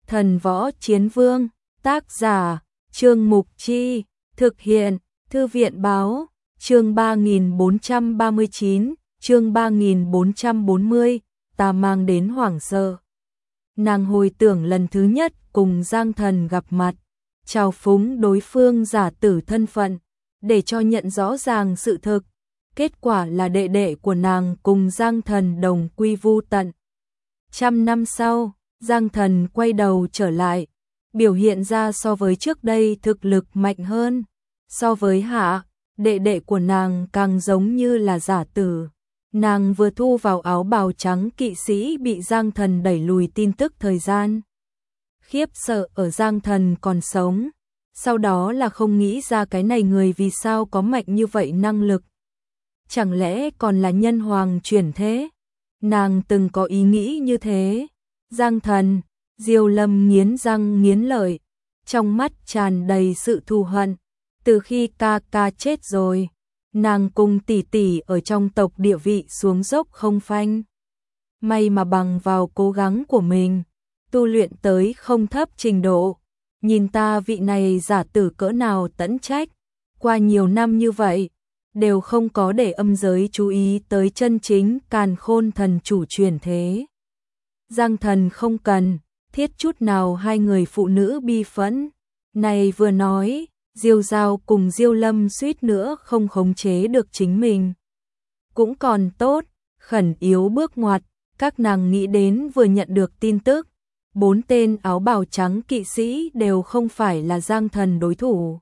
Thần Võ Chiến Vương, tác giả, Trương Mục Chi, thực hiện, Thư viện Báo, chương 3439, chương 3440, ta mang đến hoảng sợ. Nàng hồi tưởng lần thứ nhất cùng Giang Thần gặp mặt, chào phúng đối phương giả tử thân phận, để cho nhận rõ ràng sự thực. Kết quả là đệ đệ của nàng cùng Giang Thần đồng quy vu tận. 100 năm sau, Giang Thần quay đầu trở lại, biểu hiện ra so với trước đây thực lực mạnh hơn. So với Hạ, đệ đệ của nàng càng giống như là giả tử. Nàng vừa thu vào áo bào trắng kỵ sĩ bị Giang Thần đẩy lùi tin tức thời gian. Khiếp sợ ở Giang Thần còn sống. Sau đó là không nghĩ ra cái này người vì sao có mạnh như vậy năng lực. Chẳng lẽ còn là nhân hoàng chuyển thế? Nàng từng có ý nghĩ như thế. Giang Thần, Diêu Lâm nghiến răng nghiến lợi, trong mắt tràn đầy sự thù hận. Từ khi ca ca chết rồi, nàng cùng tỷ tỷ ở trong tộc địa vị xuống dốc không phanh. May mà bằng vào cố gắng của mình, tu luyện tới không thấp trình độ. Nhìn ta vị này giả tử cỡ nào tẫn trách, qua nhiều năm như vậy, đều không có để âm giới chú ý tới chân chính Càn Khôn thần chủ chuyển thế. Giang Thần không cần thiết chút nào hai người phụ nữ bi phẫn. Này vừa nói, Diêu Giao cùng Diêu Lâm suýt nữa không khống chế được chính mình. Cũng còn tốt, khẩn yếu bước ngoặt, các nàng nghĩ đến vừa nhận được tin tức. 4 tên áo bào trắng kỵ sĩ đều không phải là Giang Thần đối thủ.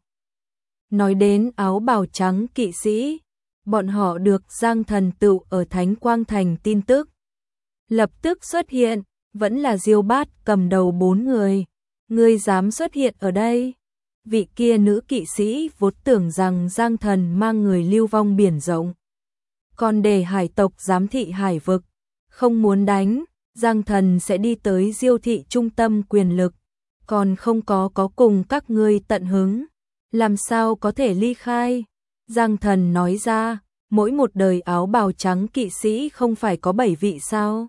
Nói đến áo bào trắng kỵ sĩ, bọn họ được Giang Thần tựu ở Thánh Quang Thành tin tức. Lập tức xuất hiện, vẫn là Diêu Bát cầm đầu 4 người. Ngươi dám xuất hiện ở đây? Vị kia nữ kỵ sĩ vốn tưởng rằng Giang Thần mang người lưu vong biển rộng. Còn để hải tộc giám thị hải vực, không muốn đánh, Giang Thần sẽ đi tới Diêu thị trung tâm quyền lực, còn không có cùng các ngươi tận hứng, làm sao có thể ly khai? Giang Thần nói ra, mỗi một đời áo bào trắng kỵ sĩ không phải có 7 vị sao?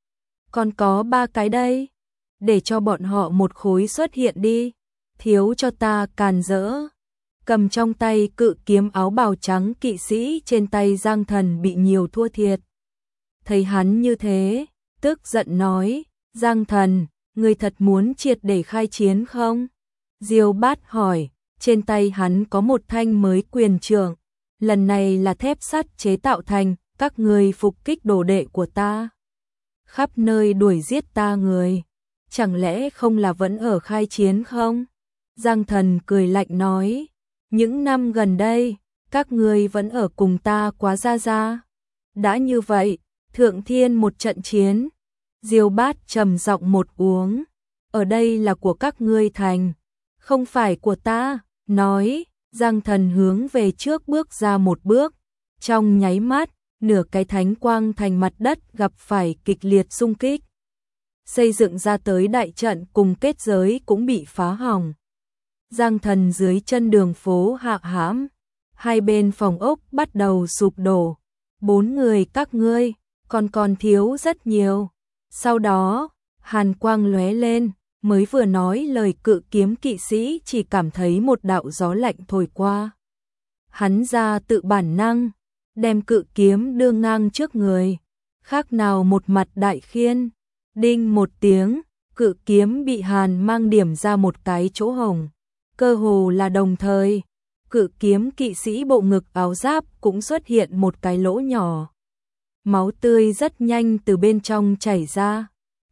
Còn có 3 cái đây, để cho bọn họ một khối xuất hiện đi, thiếu cho ta càn rỡ. Cầm trong tay cự kiếm áo bào trắng kỵ sĩ trên tay Giang Thần bị nhiều thua thiệt. Thấy hắn như thế, tức giận nói, Giang Thần, ngươi thật muốn triệt để khai chiến không? Diêu Bát hỏi, trên tay hắn có một thanh mới quyền trượng, lần này là thép sắt chế tạo thành, các ngươi phục kích đồ đệ của ta. Khắp nơi đuổi giết ta người, chẳng lẽ không là vẫn ở khai chiến không? Giang Thần cười lạnh nói, những năm gần đây, các ngươi vẫn ở cùng ta quá ra. Đã như vậy, thượng thiên một trận chiến. Diêu Bát trầm giọng một uống, ở đây là của các ngươi thành, không phải của ta. Nói, Giang Thần hướng về trước bước ra một bước, trong nháy mắt, nửa cái Thánh Quang Thành mặt đất gặp phải kịch liệt xung kích. Xây dựng ra tới đại trận cùng kết giới cũng bị phá hỏng. Giang Thần dưới chân đường phố hạ hãm, hai bên phòng ốc bắt đầu sụp đổ. 4 người các ngươi, còn thiếu rất nhiều. Sau đó, hàn quang lóe lên, mới vừa nói lời cự kiếm kỵ sĩ chỉ cảm thấy một đạo gió lạnh thổi qua. Hắn ra tự bản năng, đem cự kiếm đưa ngang trước người, khác nào một mặt đại khiên. Đinh một tiếng, cự kiếm bị hàn mang điểm ra một cái chỗ hổng. Cơ hồ là đồng thời, cự kiếm kỵ sĩ bộ ngực áo giáp cũng xuất hiện một cái lỗ nhỏ. Máu tươi rất nhanh từ bên trong chảy ra.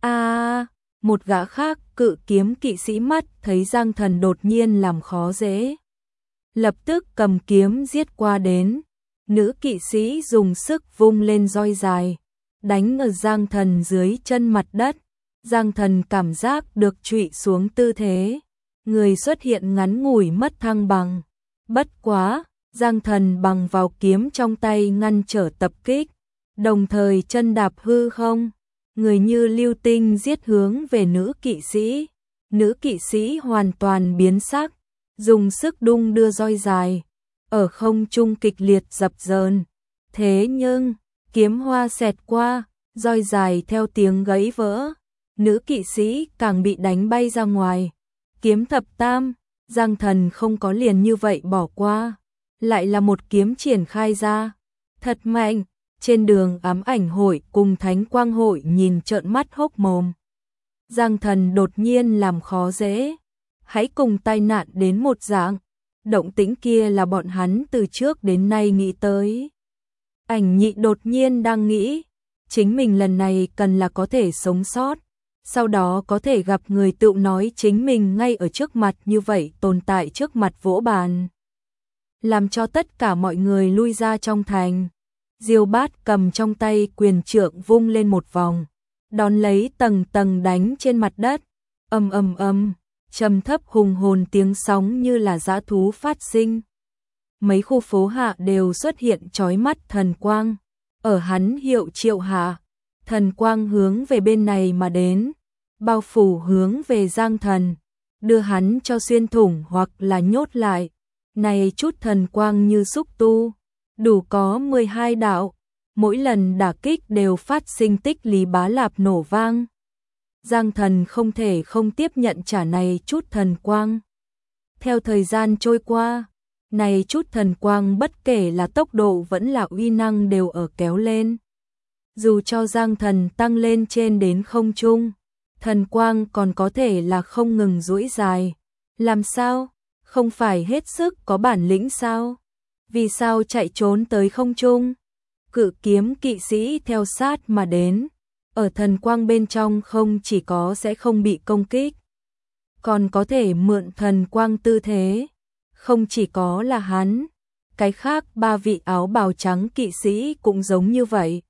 Một gã khác cự kiếm kỵ sĩ mắt thấy Giang Thần đột nhiên làm khó dễ, lập tức cầm kiếm giết qua đến. Nữ kỵ sĩ dùng sức vung lên roi dài, đánh ở Giang Thần dưới chân mặt đất. Giang Thần cảm giác được trụy xuống tư thế, người xuất hiện ngắn ngủi mất thăng bằng. Bất quá, Giang Thần bằng vào kiếm trong tay ngăn trở tập kích, đồng thời chân đạp hư không, người như lưu tinh giết hướng về nữ kỵ sĩ. Nữ kỵ sĩ hoàn toàn biến sắc, dùng sức đung đưa roi dài, ở không trung kịch liệt dập dờn. Thế nhưng, kiếm hoa xẹt qua, roi dài theo tiếng gãy vỡ. nữ kỵ sĩ càng bị đánh bay ra ngoài. Kiếm thập tam, Giang Thần không có liền như vậy bỏ qua, lại là một kiếm triển khai ra, thật mạnh. Trên đường ám ảnh hội cùng thánh quang hội nhìn trợn mắt hốc mồm. Giang Thần đột nhiên làm khó dễ, hãy cùng tai nạn đến một dạng. Động tĩnh kia là bọn hắn từ trước đến nay nghĩ tới. Ảnh nhị đột nhiên đang nghĩ, chính mình lần này cần là có thể sống sót, sau đó có thể gặp người tự nói chính mình ngay ở trước mặt như vậy tồn tại trước mặt vỗ bàn. Làm cho tất cả mọi người lui ra trong thành. Diêu Bát cầm trong tay quyền trượng vung lên một vòng, đón lấy tầng tầng đánh trên mặt đất, ầm ầm ầm, trầm thấp hùng hồn tiếng sóng như là dã thú phát sinh. Mấy khu phố hạ đều xuất hiện chói mắt thần quang, ở hắn hiệu triệu hạ, thần quang hướng về bên này mà đến, bao phủ hướng về Giang Thần, đưa hắn cho xuyên thủng hoặc là nhốt lại. Này chút thần quang như xúc tu, đủ có 12 đạo, mỗi lần đả kích đều phát sinh tích lý bá lạp nổ vang. Giang Thần không thể không tiếp nhận trả này chút thần quang. Theo thời gian trôi qua, này chút thần quang bất kể là tốc độ vẫn là uy năng đều ở kéo lên. Dù cho Giang Thần tăng lên trên đến không trung, thần quang còn có thể là không ngừng duỗi dài. Làm sao? Không phải hết sức có bản lĩnh sao? Vì sao chạy trốn tới không trung? Cự kiếm kỵ sĩ theo sát mà đến, ở thần quang bên trong không chỉ có sẽ không bị công kích, còn có thể mượn thần quang tư thế. Không chỉ có là hắn, cái khác 3 vị áo bào trắng kỵ sĩ cũng giống như vậy.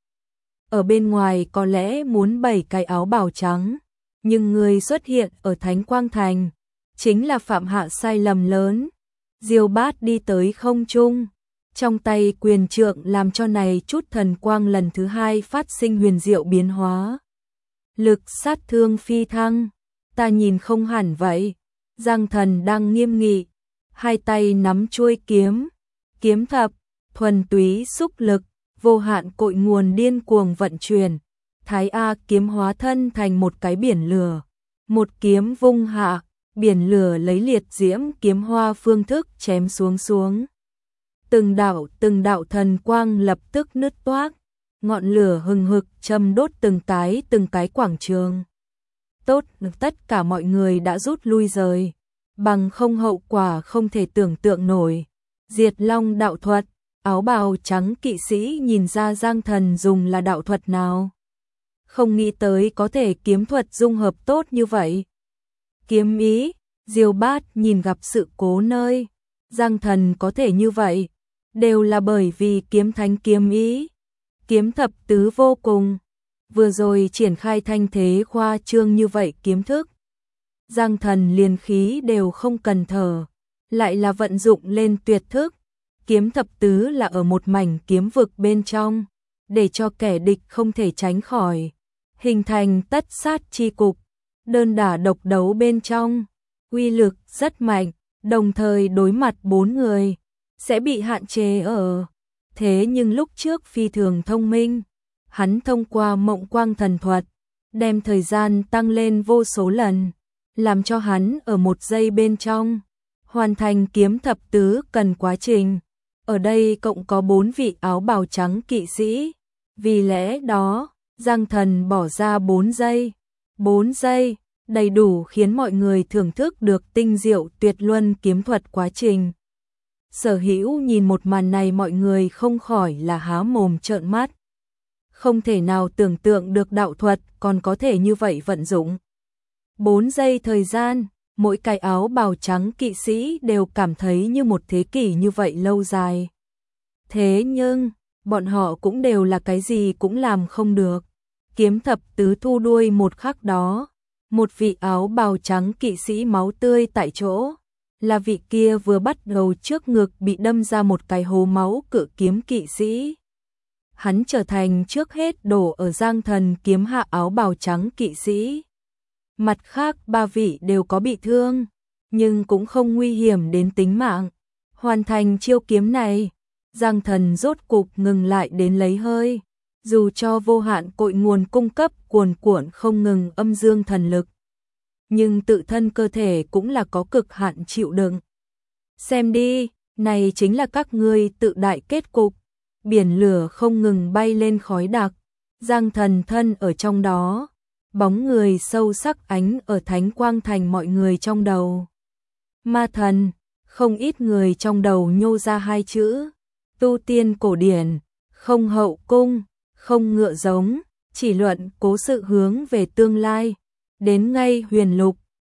Ở bên ngoài có lẽ muốn 7 cái áo bào trắng, nhưng người xuất hiện ở Thánh Quang Thành chính là phạm hạ sai lầm lớn. Diêu Bát đi tới không trung, trong tay quyền trượng làm cho này chút thần quang lần thứ 2 phát sinh huyền diệu biến hóa. Lực sát thương phi thăng, ta nhìn không hẳn vậy. Giang Thần đang nghiêm nghị, hai tay nắm chuôi kiếm, kiếm thập, thuần túy xúc lực, vô hạn cội nguồn điên cuồng vận chuyển. Thái A kiếm hóa thân thành một cái biển lửa, một kiếm vung hạ, biển lửa lấy liệt diễm kiếm hoa phương thức chém xuống. Từng đạo thần quang lập tức nứt toác, ngọn lửa hừng hực châm đốt từng cái quảng trường. Tốt, tất cả mọi người đã rút lui rời, bằng không hậu quả không thể tưởng tượng nổi. Diệt Long đạo thuật, áo bào trắng kỵ sĩ nhìn ra Giang Thần dùng là đạo thuật nào. Không nghĩ tới có thể kiếm thuật dung hợp tốt như vậy. Kiếm ý, Diêu Bát nhìn gặp sự cố nơi Giang Thần có thể như vậy, đều là bởi vì kiếm thánh kiếm ý. Kiếm thập tứ vô cùng, vừa rồi triển khai thanh thế khoa trương như vậy kiếm thức. Giang Thần liền khí đều không cần thở, lại là vận dụng lên tuyệt thức. Kiếm thập tứ là ở một mảnh kiếm vực bên trong, để cho kẻ địch không thể tránh khỏi, hình thành tất sát chi cục, đơn đả độc đấu bên trong, uy lực rất mạnh, đồng thời đối mặt 4 người, sẽ bị hạn chế ở. Thế nhưng lúc trước phi thường thông minh, hắn thông qua mộng quang thần thuật, đem thời gian tăng lên vô số lần, làm cho hắn ở 1 giây bên trong, hoàn thành kiếm thập tứ cần quá trình. Ở đây cộng có 4 vị áo bào trắng kỵ sĩ, vì lẽ đó, Giang Thần bỏ ra 4 giây. 4 giây, đầy đủ khiến mọi người thưởng thức được tinh diệu tuyệt luân kiếm thuật quá trình. Sở Hữu nhìn một màn này mọi người không khỏi là há mồm trợn mắt. Không thể nào tưởng tượng được đạo thuật còn có thể như vậy vận dụng. 4 giây thời gian, mỗi cái áo bào trắng kỵ sĩ đều cảm thấy như một thế kỷ như vậy lâu dài. Thế nhưng, bọn họ cũng đều là cái gì cũng làm không được. Kiếm thập tứ thu đuôi một khắc đó, một vị áo bào trắng kỵ sĩ máu tươi tại chỗ, là vị kia vừa bắt đầu trước ngực bị đâm ra một cái hố máu cự kiếm kỵ sĩ. Hắn trở thành trước hết đổ ở Giang Thần kiếm hạ áo bào trắng kỵ sĩ. Mặt khác 3 vị đều có bị thương, nhưng cũng không nguy hiểm đến tính mạng. Hoàn thành chiêu kiếm này, Giang Thần rốt cục ngừng lại đến lấy hơi. Dù cho vô hạn cội nguồn cung cấp cuồn cuộn không ngừng âm dương thần lực, nhưng tự thân cơ thể cũng là có cực hạn chịu đựng. Xem đi, này chính là các ngươi tự đại kết cục. Biển lửa không ngừng bay lên khói đặc, Giang Thần thân ở trong đó, bóng người sâu sắc ánh ở thánh quang thành mọi người trong đầu. Ma thần, không ít người trong đầu nhô ra hai chữ, tu tiên cổ điển, không hậu cung, không ngựa giống, chỉ luận cố sự hướng về tương lai, đến ngay huyền lục,